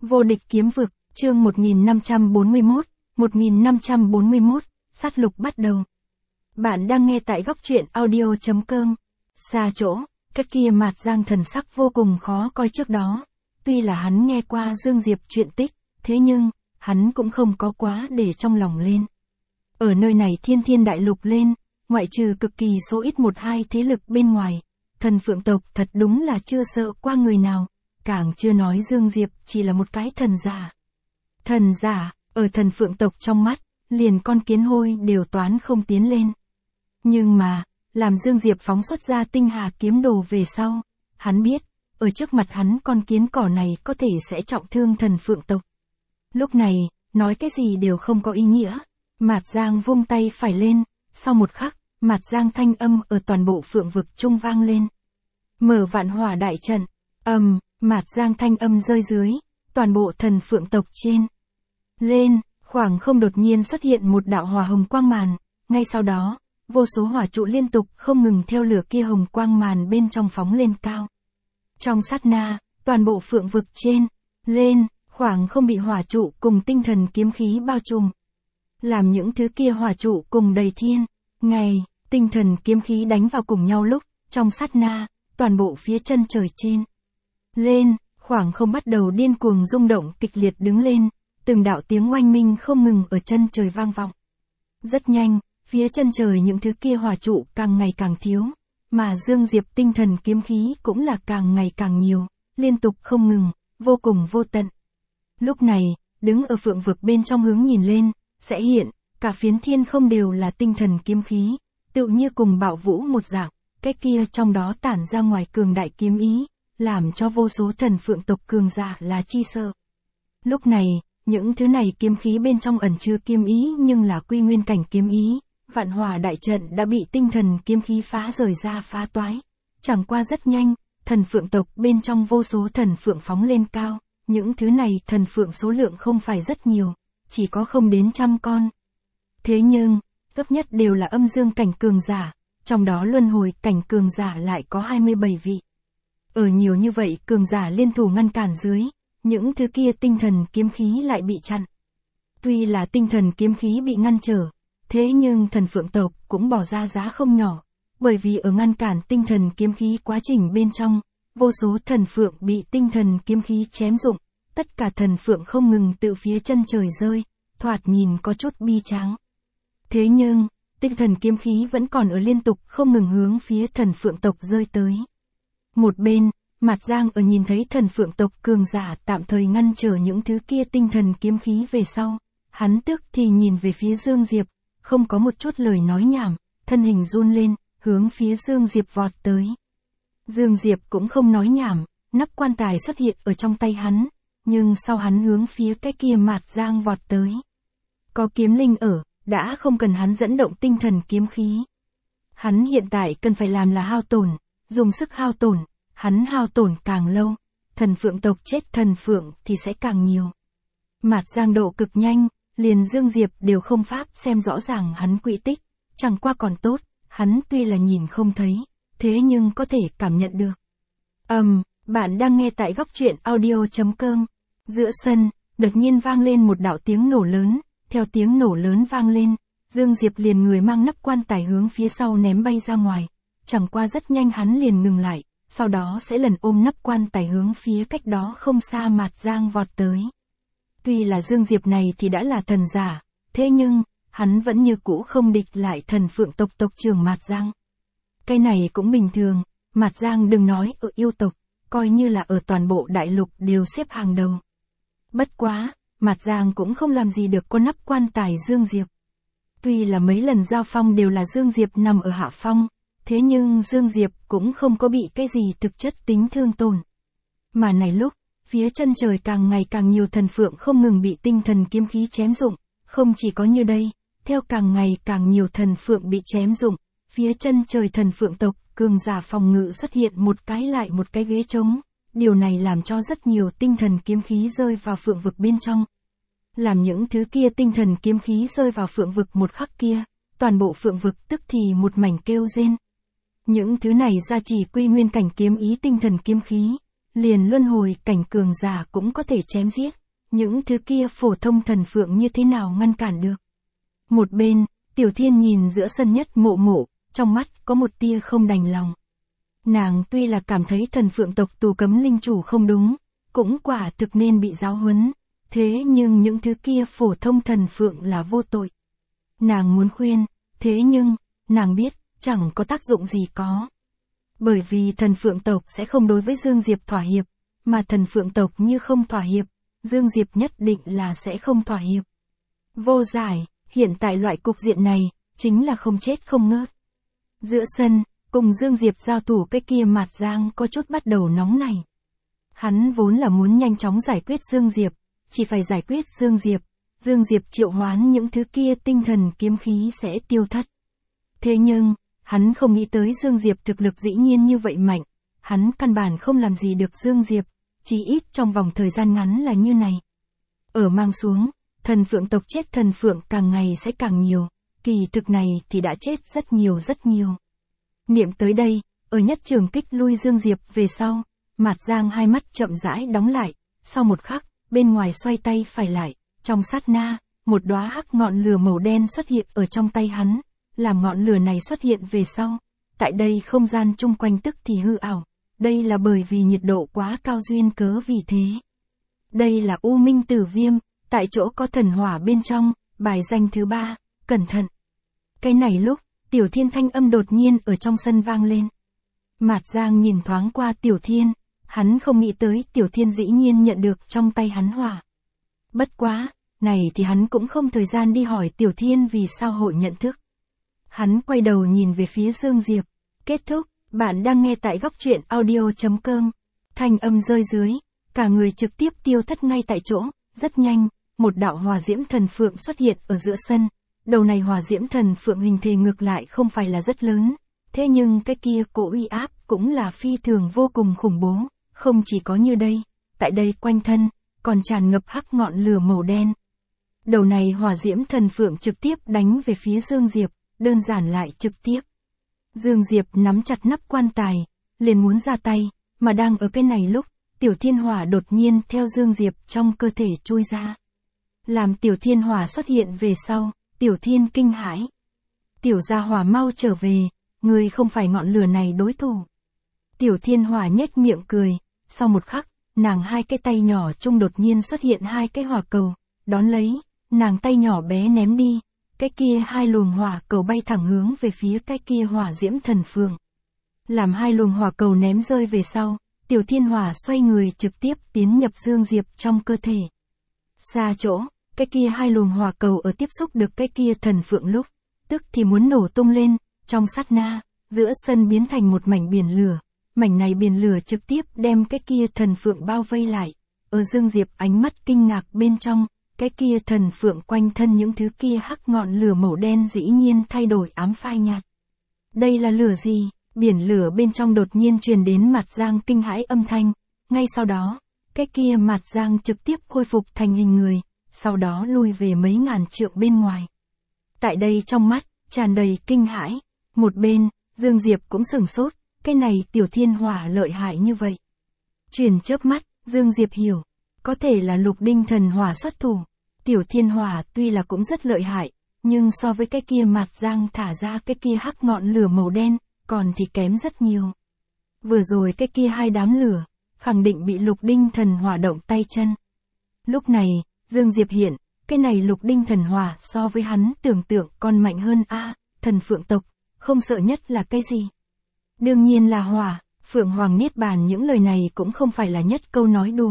Vô địch kiếm vực, chương 1541, sát lục bắt đầu. Bạn đang nghe tại góc truyện audio.com. Xa chỗ, cái kia Mạt Giang thần sắc vô cùng khó coi trước đó. Tuy là hắn nghe qua Dương Diệp chuyện tích, thế nhưng, hắn cũng không có quá để trong lòng lên. Ở nơi này thiên thiên đại lục lên, ngoại trừ cực kỳ số ít một hai thế lực bên ngoài, thần phượng tộc thật đúng là chưa sợ qua người nào, càng chưa nói Dương Diệp chỉ là một cái thần giả. Thần giả, ở thần phượng tộc trong mắt, liền con kiến hôi đều toán không tiến lên. Nhưng mà, làm Dương Diệp phóng xuất ra tinh hà kiếm đồ về sau, hắn biết, ở trước mặt hắn con kiến cỏ này có thể sẽ trọng thương thần phượng tộc. Lúc này, nói cái gì đều không có ý nghĩa. Mạt Giang vung tay phải lên, sau một khắc, Mạt Giang thanh âm ở toàn bộ phượng vực trung vang lên. Mở vạn hỏa đại trận, Mạt Giang thanh âm rơi dưới, toàn bộ thần phượng tộc trên. Lên, khoảng không đột nhiên xuất hiện một đạo hỏa hồng quang màn, ngay sau đó, vô số hỏa trụ liên tục không ngừng theo lửa kia hồng quang màn bên trong phóng lên cao. Trong sát na, toàn bộ phượng vực trên, lên, khoảng không bị hỏa trụ cùng tinh thần kiếm khí bao trùm. Làm những thứ kia hỏa trụ cùng đầy thiên, ngày, tinh thần kiếm khí đánh vào cùng nhau lúc, trong sát na, toàn bộ phía chân trời trên. Lên, khoảng không bắt đầu điên cuồng rung động kịch liệt đứng lên, từng đạo tiếng oanh minh không ngừng ở chân trời vang vọng. Rất nhanh, phía chân trời những thứ kia hỏa trụ càng ngày càng thiếu, mà Dương Diệp tinh thần kiếm khí cũng là càng ngày càng nhiều, liên tục không ngừng, vô cùng vô tận. Lúc này, đứng ở phượng vực bên trong hướng nhìn lên, sẽ hiện, cả phiến thiên không đều là tinh thần kiếm khí, tựu như cùng bạo vũ một dạng, cái kia trong đó tản ra ngoài cường đại kiếm ý, làm cho vô số thần phượng tộc cường giả là chi sợ. Lúc này, những thứ này kiếm khí bên trong ẩn chứa kiếm ý nhưng là quy nguyên cảnh kiếm ý, vạn hỏa đại trận đã bị tinh thần kiếm khí phá rời ra phá toái. Chẳng qua rất nhanh, thần phượng tộc bên trong vô số thần phượng phóng lên cao, những thứ này thần phượng số lượng không phải rất nhiều, chỉ có không đến 100 con. Thế nhưng, gấp nhất đều là âm dương cảnh cường giả, trong đó luân hồi cảnh cường giả lại có 27 vị. Ở nhiều như vậy cường giả liên thủ ngăn cản dưới, những thứ kia tinh thần kiếm khí lại bị chặn. Tuy là tinh thần kiếm khí bị ngăn trở, thế nhưng thần phượng tộc cũng bỏ ra giá không nhỏ, bởi vì ở ngăn cản tinh thần kiếm khí quá trình bên trong, vô số thần phượng bị tinh thần kiếm khí chém rụng, tất cả thần phượng không ngừng tự phía chân trời rơi, thoạt nhìn có chút bi tráng. Thế nhưng, tinh thần kiếm khí vẫn còn ở liên tục không ngừng hướng phía thần phượng tộc rơi tới. Một bên, Mạt Giang ở nhìn thấy thần phượng tộc cường giả tạm thời ngăn trở những thứ kia tinh thần kiếm khí về sau, hắn tức thì nhìn về phía Dương Diệp, không có một chút lời nói nhảm, thân hình run lên, hướng phía Dương Diệp vọt tới. Dương Diệp cũng không nói nhảm, nắp quan tài xuất hiện ở trong tay hắn, nhưng sau hắn hướng phía cái kia Mạt Giang vọt tới. Có kiếm linh ở, đã không cần hắn dẫn động tinh thần kiếm khí. Hắn hiện tại cần phải làm là hao tổn, dùng sức hao tổn, hắn hao tổn càng lâu, thần phượng tộc chết thần phượng thì sẽ càng nhiều. Mạt Giang độ cực nhanh, liền Dương Diệp đều không pháp xem rõ ràng hắn quỹ tích, chẳng qua còn tốt, hắn tuy là nhìn không thấy, thế nhưng có thể cảm nhận được. Bạn đang nghe tại góc truyện audio.com. Giữa sân, đột nhiên vang lên một đạo tiếng nổ lớn, theo tiếng nổ lớn vang lên, Dương Diệp liền người mang nắp quan tài hướng phía sau ném bay ra ngoài, chẳng qua rất nhanh hắn liền ngừng lại, sau đó sẽ lần ôm nắp quan tài hướng phía cách đó không xa Mạt Giang vọt tới. Tuy là Dương Diệp này thì đã là thần giả, thế nhưng, hắn vẫn như cũ không địch lại thần phượng tộc tộc trưởng Mạt Giang. Cái này cũng bình thường, Mạt Giang đừng nói ở yêu tộc, coi như là ở toàn bộ đại lục đều xếp hàng đầu. Bất quá, Mạt Giang cũng không làm gì được con nắp quan tài Dương Diệp. Tuy là mấy lần giao phong đều là Dương Diệp nằm ở hạ phong, thế nhưng Dương Diệp cũng không có bị cái gì thực chất tính thương tổn. Mà này lúc, phía chân trời càng ngày càng nhiều thần phượng không ngừng bị tinh thần kiếm khí chém rụng, không chỉ có như đây, theo càng ngày càng nhiều thần phượng bị chém rụng, phía chân trời thần phượng tộc, cường giả phòng ngự xuất hiện một cái lại một cái ghế trống, điều này làm cho rất nhiều tinh thần kiếm khí rơi vào phượng vực bên trong. Làm những thứ kia tinh thần kiếm khí rơi vào phượng vực một khắc kia, toàn bộ phượng vực tức thì một mảnh kêu rên. Những thứ này gia trì quy nguyên cảnh kiếm ý tinh thần kiếm khí, liền luân hồi cảnh cường giả cũng có thể chém giết, những thứ kia phổ thông thần phượng như thế nào ngăn cản được. Một bên, Tiểu Thiên nhìn giữa sân Nhất Mộ Mộ, trong mắt có một tia không đành lòng. Nàng tuy là cảm thấy thần phượng tộc tù cấm linh chủ không đúng, cũng quả thực nên bị giáo huấn, thế nhưng những thứ kia phổ thông thần phượng là vô tội. Nàng muốn khuyên, thế nhưng, nàng biết, chẳng có tác dụng gì có. Bởi vì thần phượng tộc sẽ không đối với Dương Diệp thỏa hiệp, mà thần phượng tộc như không thỏa hiệp, Dương Diệp nhất định là sẽ không thỏa hiệp. Vô giải, hiện tại loại cục diện này, chính là không chết không ngớt. Giữa sân, cùng Dương Diệp giao thủ cái kia Mạt Giang có chút bắt đầu nóng này. Hắn vốn là muốn nhanh chóng giải quyết Dương Diệp, chỉ phải giải quyết Dương Diệp triệu hoán những thứ kia tinh thần kiếm khí sẽ tiêu thất. Thế nhưng, hắn không nghĩ tới Dương Diệp thực lực dĩ nhiên như vậy mạnh, hắn căn bản không làm gì được Dương Diệp, chỉ ít trong vòng thời gian ngắn là như này. Ở mang xuống, thần phượng tộc chết thần phượng càng ngày sẽ càng nhiều, kỳ thực này thì đã chết rất nhiều rất nhiều. Niệm tới đây, ở nhất trường kích lui Dương Diệp về sau, Mạt Giang hai mắt chậm rãi đóng lại, sau một khắc, bên ngoài xoay tay phải lại, trong sát na, một đóa hắc ngọn lửa màu đen xuất hiện ở trong tay hắn, làm ngọn lửa này xuất hiện về sau. Tại đây không gian chung quanh tức thì hư ảo, đây là bởi vì nhiệt độ quá cao duyên cớ vì thế. Đây là U Minh Tử Viêm, tại chỗ có thần hỏa bên trong, bài danh thứ 3, cẩn thận. Cái này lúc, Tiểu Thiên thanh âm đột nhiên ở trong sân vang lên. Mạt Giang nhìn thoáng qua Tiểu Thiên, hắn không nghĩ tới Tiểu Thiên dĩ nhiên nhận được trong tay hắn hỏa. Bất quá, này thì hắn cũng không thời gian đi hỏi Tiểu Thiên vì sao hội nhận thức. Hắn quay đầu nhìn về phía Dương Diệp. Kết thúc, bạn đang nghe tại góc truyện audio.com. Thanh âm rơi dưới, cả người trực tiếp tiêu thất ngay tại chỗ, rất nhanh, một đạo hỏa diễm thần phượng xuất hiện ở giữa sân. Đầu này hỏa diễm thần phượng hình thể ngược lại không phải là rất lớn, thế nhưng cái kia cỗ uy áp cũng là phi thường vô cùng khủng bố, không chỉ có như đây, tại đây quanh thân, còn tràn ngập hắc ngọn lửa màu đen. Đầu này hỏa diễm thần phượng trực tiếp đánh về phía Dương Diệp, đơn giản lại trực tiếp. Dương Diệp nắm chặt nắp quan tài, liền muốn ra tay, mà đang ở cái này lúc, Tiểu Thiên Hỏa đột nhiên theo Dương Diệp trong cơ thể chui ra. Làm Tiểu Thiên Hỏa xuất hiện về sau, Tiểu Thiên kinh hãi. Tiểu gia hỏa mau trở về, ngươi không phải ngọn lửa này đối thủ. Tiểu Thiên Hỏa nhếch miệng cười, sau một khắc, nàng hai cái tay nhỏ chung đột nhiên xuất hiện hai cái hỏa cầu, đón lấy, nàng tay nhỏ bé ném đi, cái kia hai luồng hỏa cầu bay thẳng hướng về phía cái kia hỏa diễm thần phượng. Làm hai luồng hỏa cầu ném rơi về sau, Tiểu Thiên Hỏa xoay người trực tiếp tiến nhập Dương Diệp trong cơ thể. Xa chỗ, cái kia hai luồng hỏa cầu ở tiếp xúc được cái kia thần phượng lúc, tức thì muốn nổ tung lên, trong sát na, giữa sân biến thành một mảnh biển lửa, mảnh này biển lửa trực tiếp đem cái kia thần phượng bao vây lại, ở Dương Diệp ánh mắt kinh ngạc bên trong, cái kia thần phượng quanh thân những thứ kia hắc ngọn lửa màu đen dĩ nhiên thay đổi ám phai nhạt. Đây là lửa gì? Biển lửa bên trong đột nhiên truyền đến Mạt Giang kinh hãi âm thanh, ngay sau đó, cái kia Mạt Giang trực tiếp khôi phục thành hình người, sau đó lui về mấy ngàn trượng bên ngoài. Tại đây trong mắt, tràn đầy kinh hãi, một bên, Dương Diệp cũng sửng sốt, cái này Tiểu Thiên Hỏa lợi hại như vậy. Truyền chớp mắt, Dương Diệp hiểu, có thể là Lục Đinh Thần Hỏa xuất thủ. Tiểu Thiên Hỏa tuy là cũng rất lợi hại, nhưng so với cái kia Mạt Giang thả ra cái kia hắc ngọn lửa màu đen, còn thì kém rất nhiều. Vừa rồi cái kia hai đám lửa, khẳng định bị Lục Đinh Thần Hỏa động tay chân. Lúc này, Dương Diệp hiện, cái này Lục Đinh Thần Hỏa so với hắn tưởng tượng còn mạnh hơn thần phượng tộc, không sợ nhất là cái gì? Đương nhiên là hỏa, Phượng Hoàng Niết Bàn những lời này cũng không phải là nhất câu nói đùa.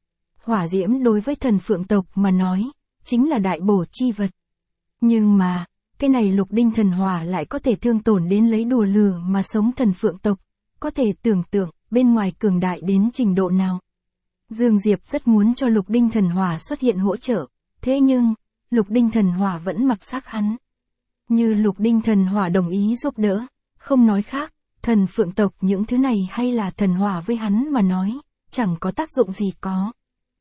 Hỏa diễm đối với thần phượng tộc mà nói, chính là đại bổ chi vật. Nhưng mà, cái này Lục Đinh Thần Hỏa lại có thể thương tổn đến lấy đùa lửa mà sống thần phượng tộc, có thể tưởng tượng bên ngoài cường đại đến trình độ nào. Dương Diệp rất muốn cho Lục Đinh Thần Hỏa xuất hiện hỗ trợ, thế nhưng, Lục Đinh Thần Hỏa vẫn mặc xác hắn. Như Lục Đinh Thần Hỏa đồng ý giúp đỡ, không nói khác, thần phượng tộc những thứ này hay là thần hỏa với hắn mà nói, chẳng có tác dụng gì có.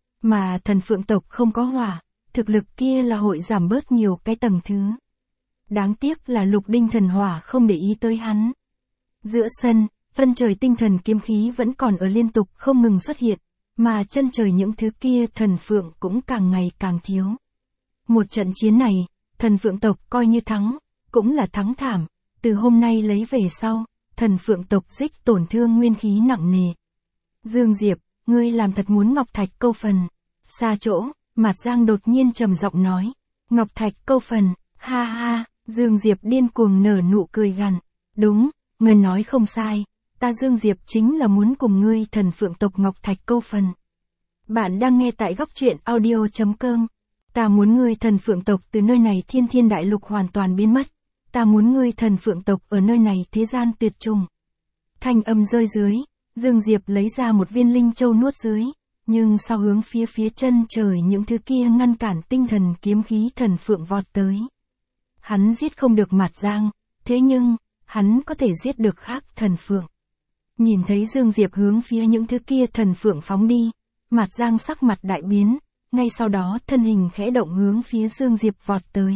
Mà thần phượng tộc không có hỏa, thực lực kia là hội giảm bớt nhiều cái tầng thứ. Đáng tiếc là Lục Đinh Thần Hỏa không để ý tới hắn. Giữa sân, Chân trời tinh thần kiếm khí vẫn còn ở liên tục không ngừng xuất hiện, mà chân trời những thứ kia thần phượng cũng càng ngày càng thiếu. Một trận chiến này, thần phượng tộc coi như thắng, cũng là thắng thảm, từ hôm nay lấy về sau, thần phượng tộc dích tổn thương nguyên khí nặng nề. Dương Diệp, ngươi làm thật muốn Ngọc Thạch câu phần. Xa chỗ, Mạt Giang đột nhiên trầm giọng nói. Ngọc Thạch câu phần, ha ha, Dương Diệp điên cuồng nở nụ cười gằn. Đúng, ngươi nói không sai, ta Dương Diệp chính là muốn cùng ngươi thần phượng tộc Ngọc Thạch câu phần. Bạn đang nghe tại góc truyện audio.com. Ta muốn ngươi thần phượng tộc từ nơi này thiên thiên đại lục hoàn toàn biến mất. Ta muốn ngươi thần phượng tộc ở nơi này thế gian tuyệt chủng. Thanh âm rơi dưới, Dương Diệp lấy ra một viên linh châu nuốt dưới, nhưng sau hướng phía chân trời những thứ kia ngăn cản tinh thần kiếm khí thần phượng vọt tới. Hắn giết không được Mạt Giang, thế nhưng, hắn có thể giết được khác thần phượng. Nhìn thấy Dương Diệp hướng phía những thứ kia thần phượng phóng đi, Mạt Giang sắc mặt đại biến, ngay sau đó thân hình khẽ động hướng phía Dương Diệp vọt tới.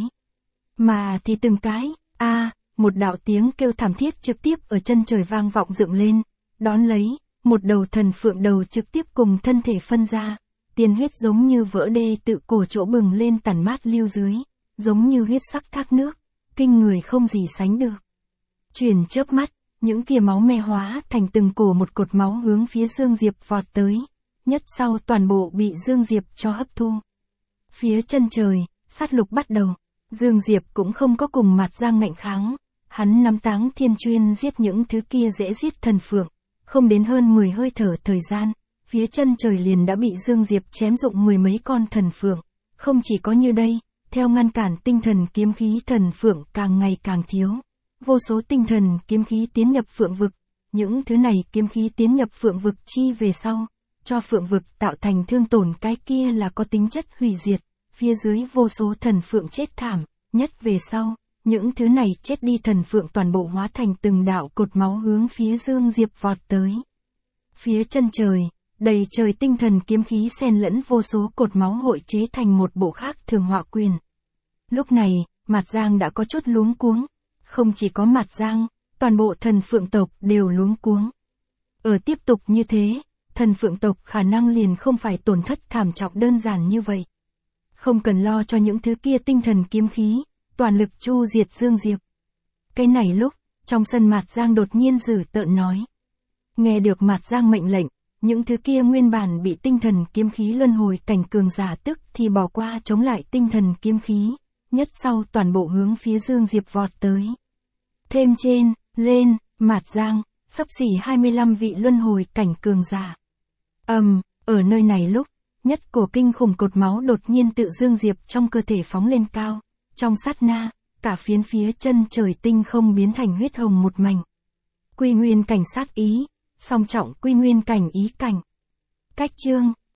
Mà thì từng cái, một đạo tiếng kêu thảm thiết trực tiếp ở chân trời vang vọng dựng lên, đón lấy, một đầu thần phượng đầu trực tiếp cùng thân thể phân ra, tiên huyết giống như vỡ đê tự cổ chỗ bừng lên tản mát lưu dưới, giống như huyết sắc thác nước, kinh người không gì sánh được. Chuyển chớp mắt, những kia máu me hóa thành từng cổ một cột máu hướng phía Dương Diệp vọt tới, nhất sau toàn bộ bị Dương Diệp cho hấp thu. Phía chân trời, sát lục bắt đầu, Dương Diệp cũng không có cùng Mạt Giang ngạnh kháng, hắn nắm Táng Thiên Chuyên giết những thứ kia dễ giết thần phượng, không đến hơn 10 hơi thở thời gian, phía chân trời liền đã bị Dương Diệp chém dụng 10 mấy con thần phượng, không chỉ có như đây, theo ngăn cản tinh thần kiếm khí thần phượng càng ngày càng thiếu, vô số tinh thần kiếm khí tiến nhập phượng vực, những thứ này kiếm khí tiến nhập phượng vực chi về sau, cho phượng vực tạo thành thương tổn cái kia là có tính chất hủy diệt, phía dưới vô số thần phượng chết thảm, nhất về sau, những thứ này chết đi thần phượng toàn bộ hóa thành từng đạo cột máu hướng phía Dương Diệp vọt tới. Phía chân trời, đầy trời tinh thần kiếm khí xen lẫn vô số cột máu hội chế thành một bộ khác thường họa quyền. Lúc này, Mạt Giang đã có chút luống cuống, không chỉ có Mạt Giang, toàn bộ thần phượng tộc đều luống cuống. Ở tiếp tục như thế, thần phượng tộc khả năng liền không phải tổn thất thảm trọng đơn giản như vậy. Không cần lo cho những thứ kia tinh thần kiếm khí, toàn lực chu diệt Dương Diệp. Cái này lúc, trong sân Mạt Giang đột nhiên dữ tợn nói. Nghe được Mạt Giang mệnh lệnh, những thứ kia nguyên bản bị tinh thần kiếm khí luân hồi cảnh cường giả tức thì bỏ qua chống lại tinh thần kiếm khí, nhất sau toàn bộ hướng phía Dương Diệp vọt tới. Thêm trên, lên, Mạt Giang, xấp xỉ 25 vị luân hồi cảnh cường giả. Ở nơi này lúc, nhất cổ kinh khủng cột máu đột nhiên tự Dương Diệp trong cơ thể phóng lên cao, trong sát na, cả phiến phía chân trời tinh không biến thành huyết hồng một mảnh. Quy nguyên cảnh sát ý, song trọng quy nguyên cảnh ý cảnh. Cách chương